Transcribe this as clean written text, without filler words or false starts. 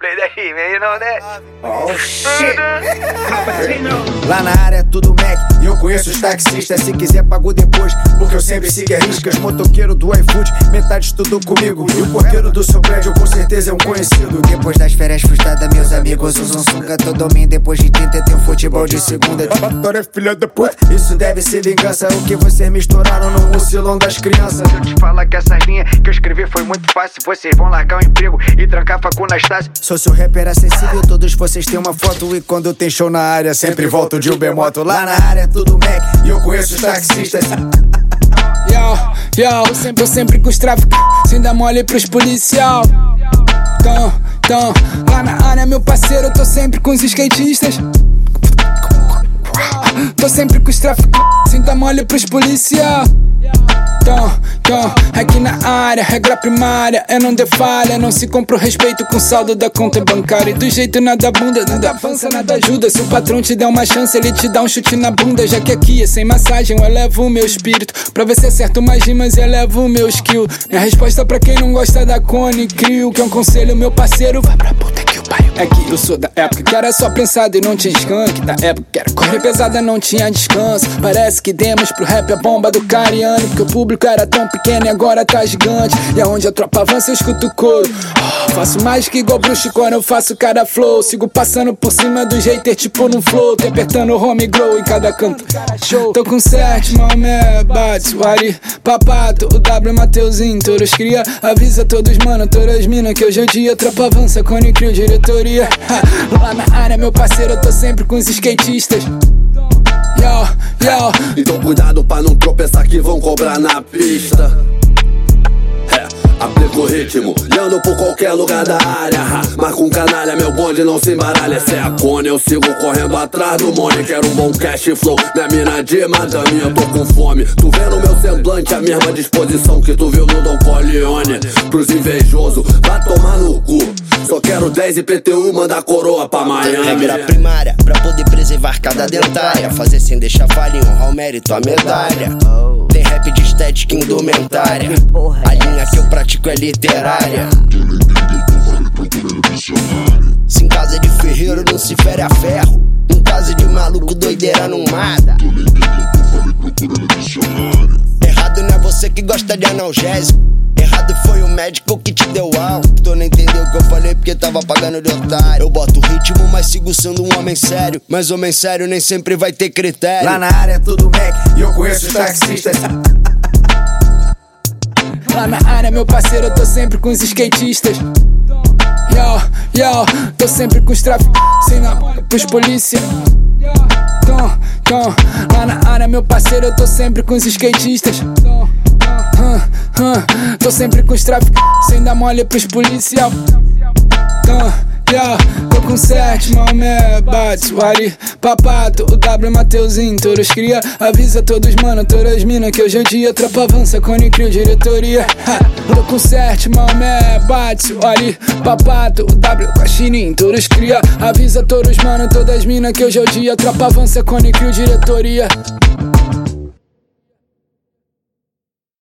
Play daí, menino, né? Oh shit. Lá na área é tudo Mac e eu conheço os taxistas. Se quiser pago depois, porque eu sempre sigo a riscas. Motoqueiro do iFood, metade estudou comigo. E o porteiro do seu prédio com certeza é um conhecido. Depois das férias frustradas, meus amigos usam sunga todo domingo. Depois de 30 tem um futebol de segunda. Batória é filha da puta, isso deve ser vingança. O que vocês misturaram no oscilão das crianças. Eu te falo que essa linha que eu escrevi foi muito fácil. Vocês vão largar o emprego e trancar a facu na Estácio. Sou seu rapper acessível, todos vocês têm uma foto. E quando tem show na área, sempre volto de Ubermoto. Lá na área é tudo Mac e eu conheço os taxistas. Eu sempre com os traficantes, sem dar mole pros policial. Então, lá na área, meu parceiro, eu tô sempre com os skatistas. Tô sempre com os traficantes, sem dar mole pros policial. Então, aqui na área, regra primária é não dê falha. Não se compra o respeito com saldo da conta bancária. E do jeito nada bunda, nada avança, nada ajuda. Se o patrão te der uma chance, ele te dá um chute na bunda. Já que aqui é sem massagem, eu elevo o meu espírito pra ver se acerto mais rimas e elevo o meu skill. Minha resposta pra quem não gosta da Cone Crio, que é um conselho, meu parceiro, vai pra puta que o pariu. É que eu sou da época que era só pensado e não tinha skunk. Da época que era correr pesada, não tinha descanso. Parece que demos pro rap a bomba do Cariano, porque o público era tão pequeno e agora tá gigante. E aonde a tropa avança eu escuto o coro. Faço mais que igual bruxo quando eu faço cada flow. Sigo passando por cima do hater tipo no flow. Tô apertando o home grow em cada canto. Show. Tô com 7, Maomé, Bats, Wari, Papato, o W, Mateuzinho, todos cria. Avisa todos, mano, todas as minas que hoje é o dia. Tropa avança, Cone Crio, diretoria. Lá na área, meu parceiro, eu tô sempre com os skatistas. Então cuidado pra não tropeçar que vão cobrar na pista. Aplica o ritmo, olhando por qualquer lugar da área. Mas com canalha, meu bonde não se embaralha. Cê é a Cone, eu sigo correndo atrás do money. Quero um bom cash flow, minha mina de madame, eu tô com fome. Tu vê no meu semblante a mesma disposição que tu viu no Don Corleone. Pros invejosos, vai tomar no cu. Só quero 10 e PTU, manda a coroa pra Miami. Regra primária, pra poder preservar cada dentária. Fazer sem deixar falha e honrar o mérito, a medalha. Tem rap de estética indumentária. A linha que eu pratico é literária. Se em casa de ferreiro não se fere a ferro, em casa de maluco doideira não mata. Errado não é você que gosta de analgésico. Errado foi o médico que te deu alto. Tu não entendeu o que eu falei porque tava pagando de otário. Eu boto ritmo, mas sigo sendo um homem sério. Mas homem sério nem sempre vai ter critério. Lá na área é tudo Mac e eu conheço os taxistas. Lá na área, meu parceiro, eu tô sempre com os skatistas. Tô sempre com os traficantes, sem dar mole pros polícia. Lá na área, meu parceiro, eu tô sempre com os skatistas. Tô sempre com os traficantes, sem dar mole pros policial. Tô com 7, Maomé, Bats, Wari, Papato, o W, Mateuzinho, todos cria. Avisa todos, mano, todas as minas que hoje é o dia. Tropa avança, Cone Crio, diretoria. Tô com 7, Maomé, Bats, Wari, Papato, o W, Guaxinim, todos cria. Avisa todos, mano, todas as minas que hoje é o dia. Tropa avança, Cone Crio, diretoria.